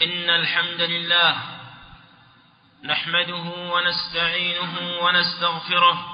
إن الحمد لله نحمده ونستعينه ونستغفره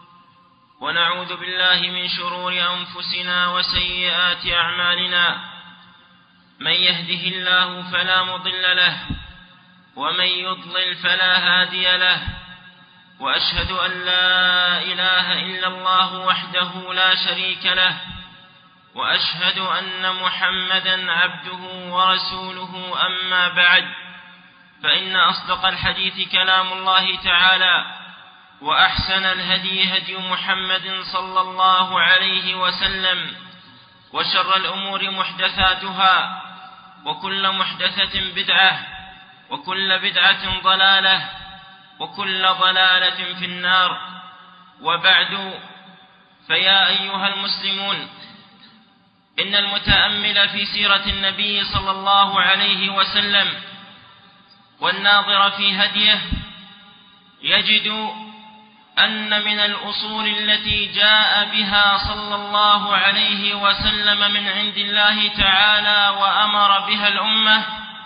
ونعوذ بالله من شرور أنفسنا وسيئات أعمالنا. من يهده الله فلا مضل له ومن يضلل فلا هادي له، وأشهد أن لا إله إلا الله وحده لا شريك له، وأشهد أن محمدًا عبده ورسوله. أما بعد، فإن أصدق الحديث كلام الله تعالى، وأحسن الهدي هدي محمد صلى الله عليه وسلم، وشر الأمور محدثاتها، وكل محدثة بدعة، وكل بدعة ضلالة، وكل ضلالة في النار. وبعد، فيا أيها المسلمون، إن المتأمل في سيرة النبي صلى الله عليه وسلم والناظر في هديه يجد أن من الأصول التي جاء بها صلى الله عليه وسلم من عند الله تعالى وأمر بها الأمة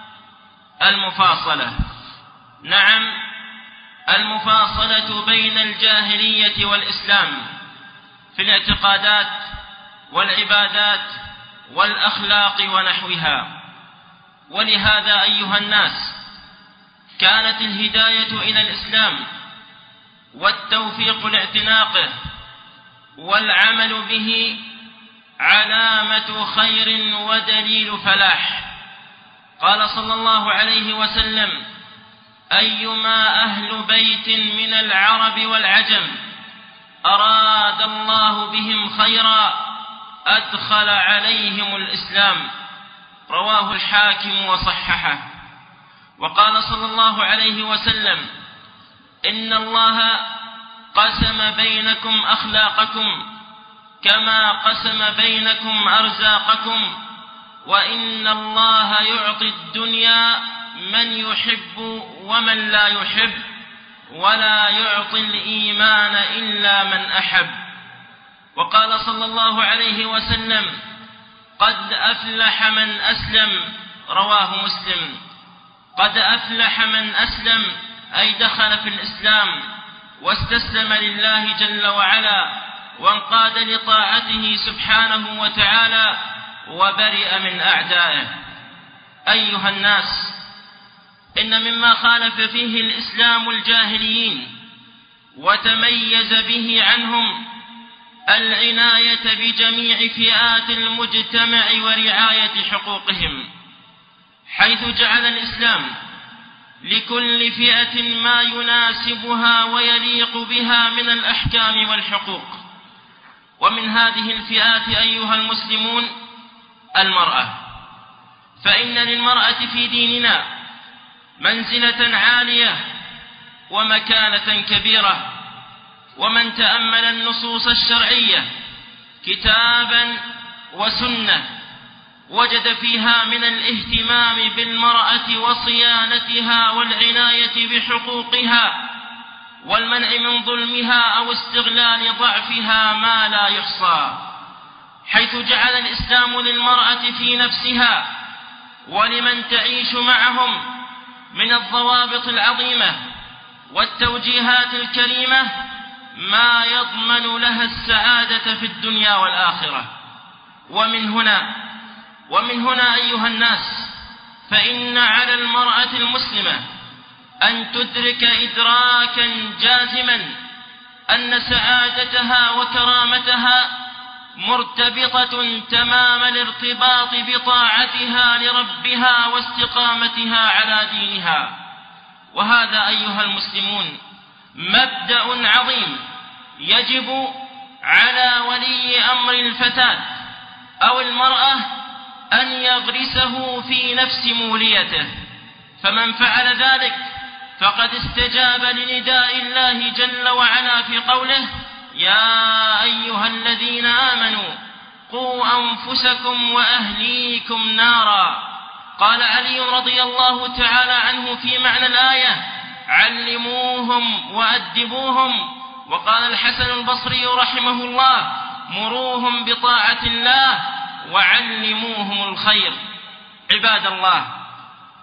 المفاصلة. نعم، المفاصلة بين الجاهلية والإسلام في الاعتقادات والعبادات والأخلاق ونحوها. ولهذا أيها الناس، كانت الهداية إلى الإسلام والتوفيق لاعتناقه والعمل به علامة خير ودليل فلاح. قال صلى الله عليه وسلم: أيما أهل بيت من العرب والعجم أراد الله بهم خيرا أدخل عليهم الإسلام. رواه الحاكم وصححه. وقال صلى الله عليه وسلم: إن الله قسم بينكم أخلاقكم كما قسم بينكم أرزاقكم، وإن الله يعطي الدنيا من يحب ومن لا يحب، ولا يعطي الإيمان إلا من أحب. وقال صلى الله عليه وسلم: قد أفلح من أسلم. رواه مسلم. قد أفلح من أسلم، أي دخل في الإسلام واستسلم لله جل وعلا، وانقاد لطاعته سبحانه وتعالى، وبرئ من أعدائه. أيها الناس، إن مما خالف فيه الإسلام الجاهليين وتميز به عنهم العناية بجميع فئات المجتمع ورعاية حقوقهم، حيث جعل الإسلام لكل فئة ما يناسبها ويليق بها من الأحكام والحقوق. ومن هذه الفئات أيها المسلمون المرأة، فإن للمرأة في ديننا منزلة عالية ومكانة كبيرة. ومن تأمل النصوص الشرعية كتابا وسنة وجد فيها من الاهتمام بالمرأة وصيانتها والعناية بحقوقها والمنع من ظلمها أو استغلال ضعفها ما لا يحصى، حيث جعل الإسلام للمرأة في نفسها ولمن تعيش معهم من الضوابط العظيمة والتوجيهات الكريمة ما يضمن لها السعادة في الدنيا والآخرة. ومن هنا أيها الناس، فإن على المرأة المسلمة أن تدرك إدراكا جازما أن سعادتها وكرامتها مرتبطة تمام الارتباط بطاعتها لربها واستقامتها على دينها. وهذا أيها المسلمون مبدأ عظيم يجب على ولي أمر الفتاة أو المرأة أن يغرسه في نفس موليته، فمن فعل ذلك فقد استجاب لنداء الله جل وعلا في قوله: يا أيها الذين آمنوا قوا أنفسكم وأهليكم نارا. قال علي رضي الله تعالى عنه في معنى الآية: علموهم وأدبوهم. وقال الحسن البصري رحمه الله: مروهم بطاعة الله وعلموهم الخير. عباد الله، وإن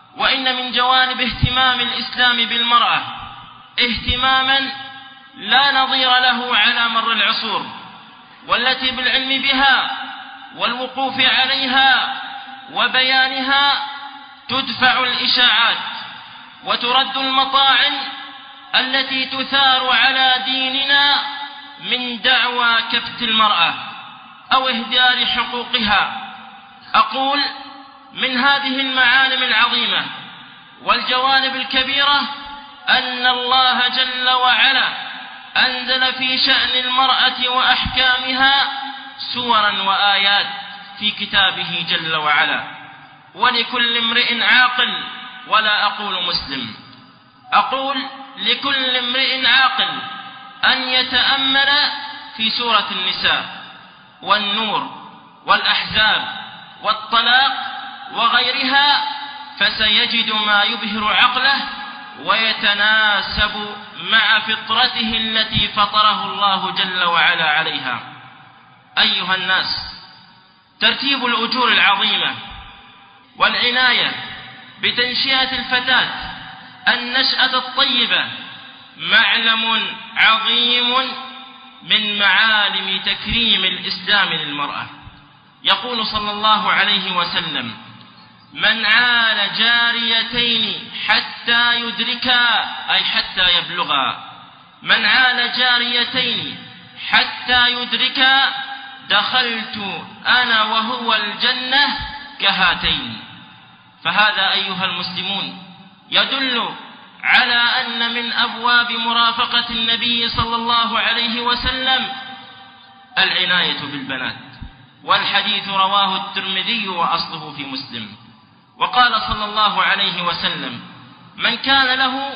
وإن من جوانب اهتمام الإسلام بالمرأة اهتماما لا نظير له على مر العصور، والتي بالعلم بها والوقوف عليها وبيانها تدفع الإشاعات وترد المطاعن التي تثار على ديننا من دعوى كبت المرأة أو إهدار حقوقها. أقول من هذه المعالم العظيمة والجوانب الكبيرة أن الله جل وعلا أنزل في شأن المرأة وأحكامها سورا وآيات في كتابه جل وعلا، ولكل امرئ عاقل، ولا أقول مسلم، أقول لكل امرئ عاقل أن يتأمل في سورة النساء والنور والأحزاب والطلاق وغيرها، فسيجد ما يبهر عقله ويتناسب مع فطرته التي فطره الله جل وعلا عليها. أيها الناس، ترتيب الأجور العظيمة والعناية بتنشئة الفتاة النشأة الطيبة معلم عظيم من معالم تكريم الإسلام للمرأة. يقول صلى الله عليه وسلم: من عال جاريتين حتى يدركا، أي حتى يبلغا، من عال جاريتين حتى يدركا دخلت أنا وهو الجنة كهاتين. فهذا أيها المسلمون يدل على أن من أبواب مرافقة النبي صلى الله عليه وسلم العناية بالبنات، والحديث رواه الترمذي وأصله في مسلم. وقال صلى الله عليه وسلم: من كان له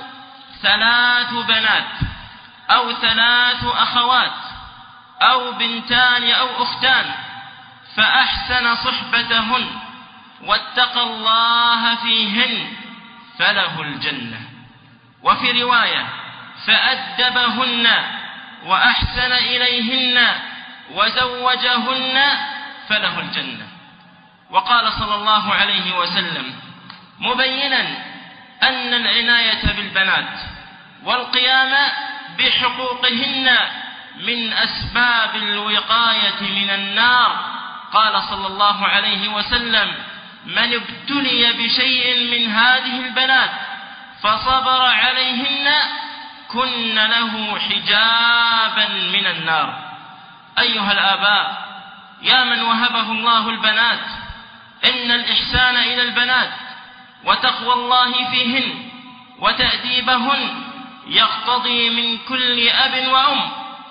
3 بنات أو 3 أخوات أو بنتان أو أختان فأحسن صحبتهن واتقى الله فيهن فله الجنة. وفي رواية: فأدبهن وأحسن إليهن وزوجهن فله الجنة. وقال صلى الله عليه وسلم مبينا أن العناية بالبنات والقيام بحقوقهن من أسباب الوقاية من النار. قال صلى الله عليه وسلم: من ابتلي بشيء من هذه البنات فصبر عليهن كن له حجابا من النار. أيها الآباء، يا من وهبه الله البنات، إن الإحسان إلى البنات وتقوى الله فيهن وتأديبهن يقتضي من كل أب وأم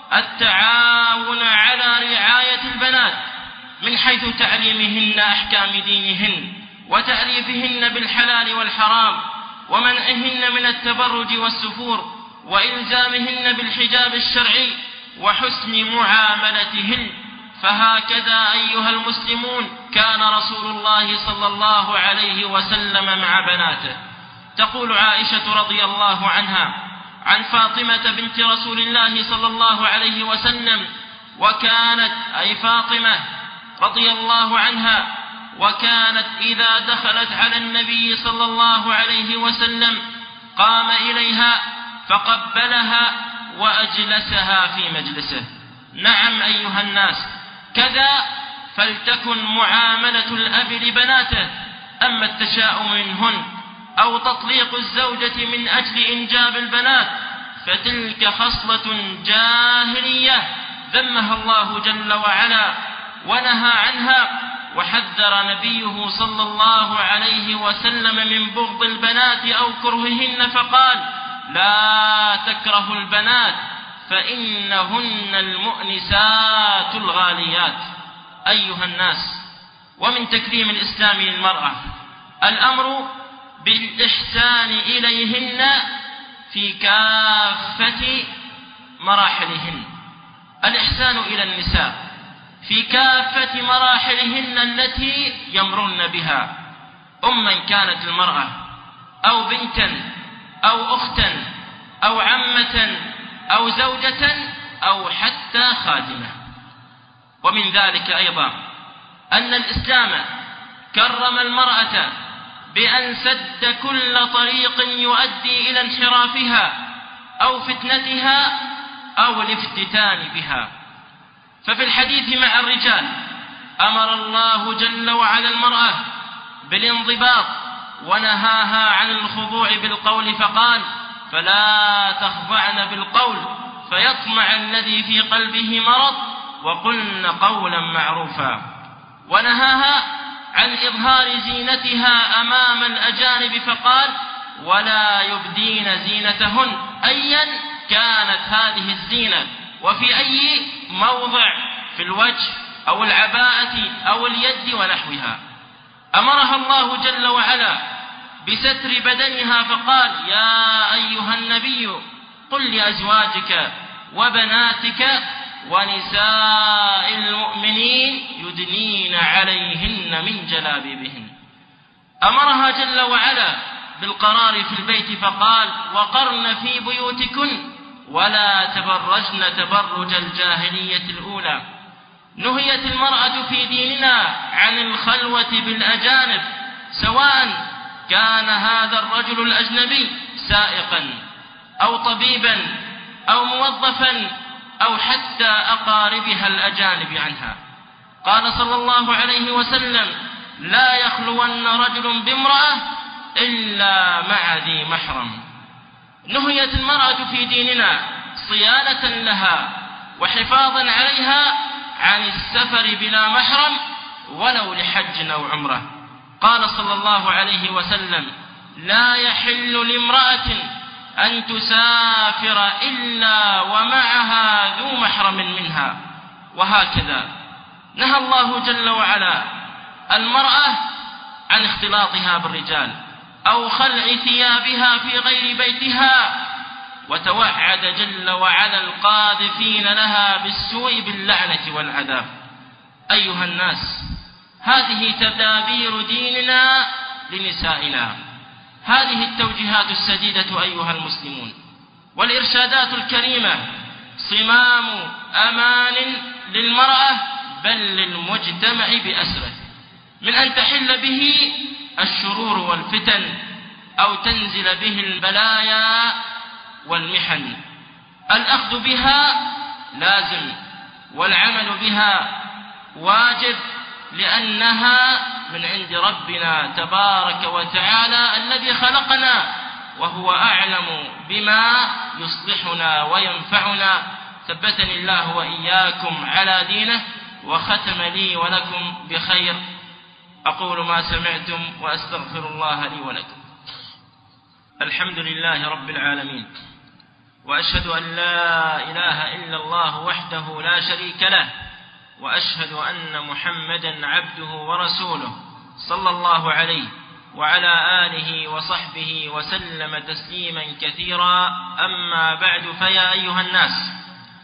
التعاون على رعاية البنات من حيث تعليمهن أحكام دينهن وتعريفهن بالحلال والحرام ومنعهن من التبرج والسفور وإلزامهن بالحجاب الشرعي وحسن معاملتهن. فهكذا أيها المسلمون كان رسول الله صلى الله عليه وسلم مع بناته. تقول عائشة رضي الله عنها عن فاطمة بنت رسول الله صلى الله عليه وسلم: وكانت أي فاطمة رضي الله عنها وكانت إذا دخلت على النبي صلى الله عليه وسلم قام إليها فقبلها وأجلسها في مجلسه. نعم أيها الناس، كذا فلتكن معاملة الأب لبناته. أما التشاؤم منهن أو تطليق الزوجة من أجل إنجاب البنات فتلك خصلة جاهلية ذمها الله جل وعلا ونهى عنها، وحذر نبيه صلى الله عليه وسلم من بغض البنات أو كرههن فقال: لا تكرهوا البنات فإنهن المؤنسات الغاليات. أيها الناس، ومن تكريم الإسلام للمرأة الأمر بالإحسان إليهن في كافة مراحلهن، الإحسان إلى النساء في كافة مراحلهن التي يمرن بها، أما كانت المرأة أو بنتا أو أختا أو عمة أو زوجة أو حتى خادمة. ومن ذلك أيضا أن الإسلام كرم المرأة بأن سد كل طريق يؤدي إلى انحرافها أو فتنتها أو الافتتان بها. ففي الحديث مع الرجال أمر الله جل وعلا المرأة بالانضباط ونهاها عن الخضوع بالقول فقال: فلا تخضعن بالقول فيطمع الذي في قلبه مرض وقلن قولا معروفا. ونهاها عن إظهار زينتها أمام الأجانب فقال: ولا يبدين زينتهن، أيا كانت هذه الزينة وفي أي موضع، في الوجه أو العباءة أو اليد ونحوها. أمرها الله جل وعلا بستر بدنها فقال: يا أيها النبي قل لأزواجك وبناتك ونساء المؤمنين يدنين عليهن من جلابيبهن. أمرها جل وعلا بالقرار في البيت فقال: وقرن في بيوتكن ولا تبرجن تبرج الجاهلية الأولى. نهيت المرأة في ديننا عن الخلوة بالأجانب، سواء كان هذا الرجل الأجنبي سائقا أو طبيبا أو موظفا أو حتى أقاربها الأجانب عنها. قال صلى الله عليه وسلم: لا يخلون رجل بامرأة إلا مع ذي محرم. نهيت المرأة في ديننا صيانة لها وحفاظا عليها عن السفر بلا محرم ولو لحج أو عمرة. قال صلى الله عليه وسلم: لا يحل لامرأة أن تسافر إلا ومعها ذو محرم منها. وهكذا نهى الله جل وعلا المرأة عن اختلاطها بالرجال أو خلع ثيابها في غير بيتها، وتوعد جل وعلا القاذفين لها بالسوء باللعنة والعذاب. أيها الناس، هذه تدابير ديننا لنسائنا، هذه التوجيهات السديدة أيها المسلمون والإرشادات الكريمة صمام أمان للمرأة بل للمجتمع بأسره، من أن تحل به الشرور والفتن أو تنزل به البلايا والمحن. الأخذ بها لازم والعمل بها واجب، لأنها من عند ربنا تبارك وتعالى الذي خلقنا وهو أعلم بما يصلحنا وينفعنا. ثبتني الله وإياكم على دينه وختم لي ولكم بخير. أقول ما سمعتم وأستغفر الله لي ولكم. الحمد لله رب العالمين، وأشهد أن لا إله إلا الله وحده لا شريك له، وأشهد أن محمدا عبده ورسوله صلى الله عليه وعلى آله وصحبه وسلم تسليما كثيرا. أما بعد، فيا أيها الناس،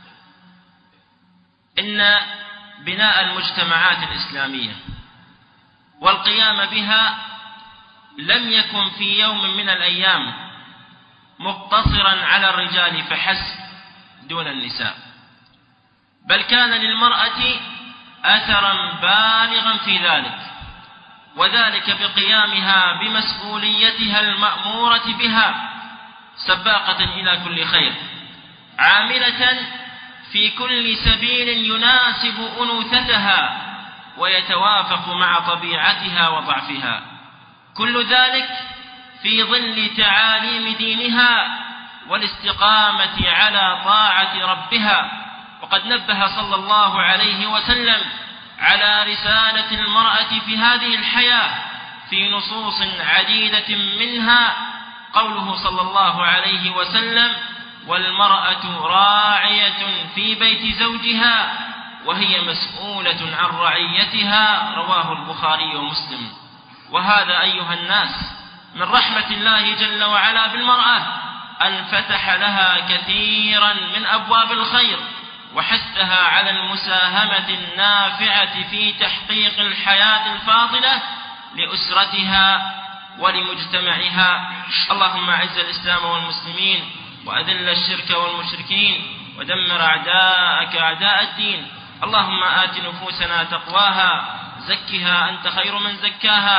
إن بناء المجتمعات الإسلامية والقيام بها لم يكن في يوم من الأيام مقتصرا على الرجال فحسب دون النساء، بل كان للمرأة أثرا بالغا في ذلك، وذلك بقيامها بمسؤوليتها المأمورة بها، سباقة إلى كل خير، عاملة في كل سبيل يناسب أنوثتها ويتوافق مع طبيعتها وضعفها، كل ذلك في ظل تعاليم دينها والاستقامة على طاعة ربها. وقد نبه صلى الله عليه وسلم على رسالة المرأة في هذه الحياة في نصوص عديدة، منها قوله صلى الله عليه وسلم: والمرأة راعية في بيت زوجها وهي مسؤولة عن رعيتها، رواه البخاري ومسلم. وهذا أيها الناس من رحمة الله جل وعلا بالمرأة أن فتح لها كثيرا من أبواب الخير وحثها على المساهمة النافعة في تحقيق الحياة الفاضلة لأسرتها ولمجتمعها. اللهم أعز الإسلام والمسلمين وأذل الشرك والمشركين ودمر أعداءك أعداء الدين. اللهم آت نفوسنا تقواها، زكها أنت خير من زكاها،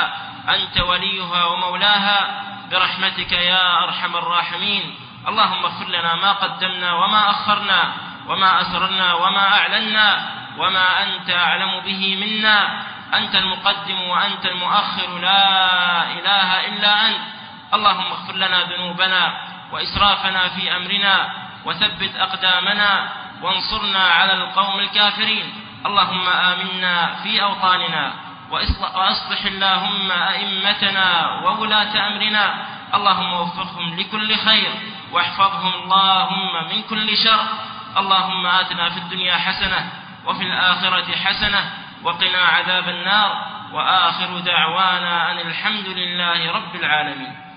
أنت وليها ومولاها برحمتك يا أرحم الراحمين. اللهم اغفر لنا ما قدمنا وما أخرنا وما أسررنا وما أعلنا وما أنت أعلم به منا. أنت المقدم وأنت المؤخر، لا إله إلا أنت. اللهم اغفر لنا ذنوبنا وإسرافنا في أمرنا وثبت أقدامنا وانصرنا على القوم الكافرين. اللهم آمنا في أوطاننا وأصلح اللهم أئمتنا وولاة أمرنا. اللهم وفقهم لكل خير واحفظهم اللهم من كل شر. اللهم آتنا في الدنيا حسنة وفي الآخرة حسنة وقنا عذاب النار. وآخر دعوانا أن الحمد لله رب العالمين.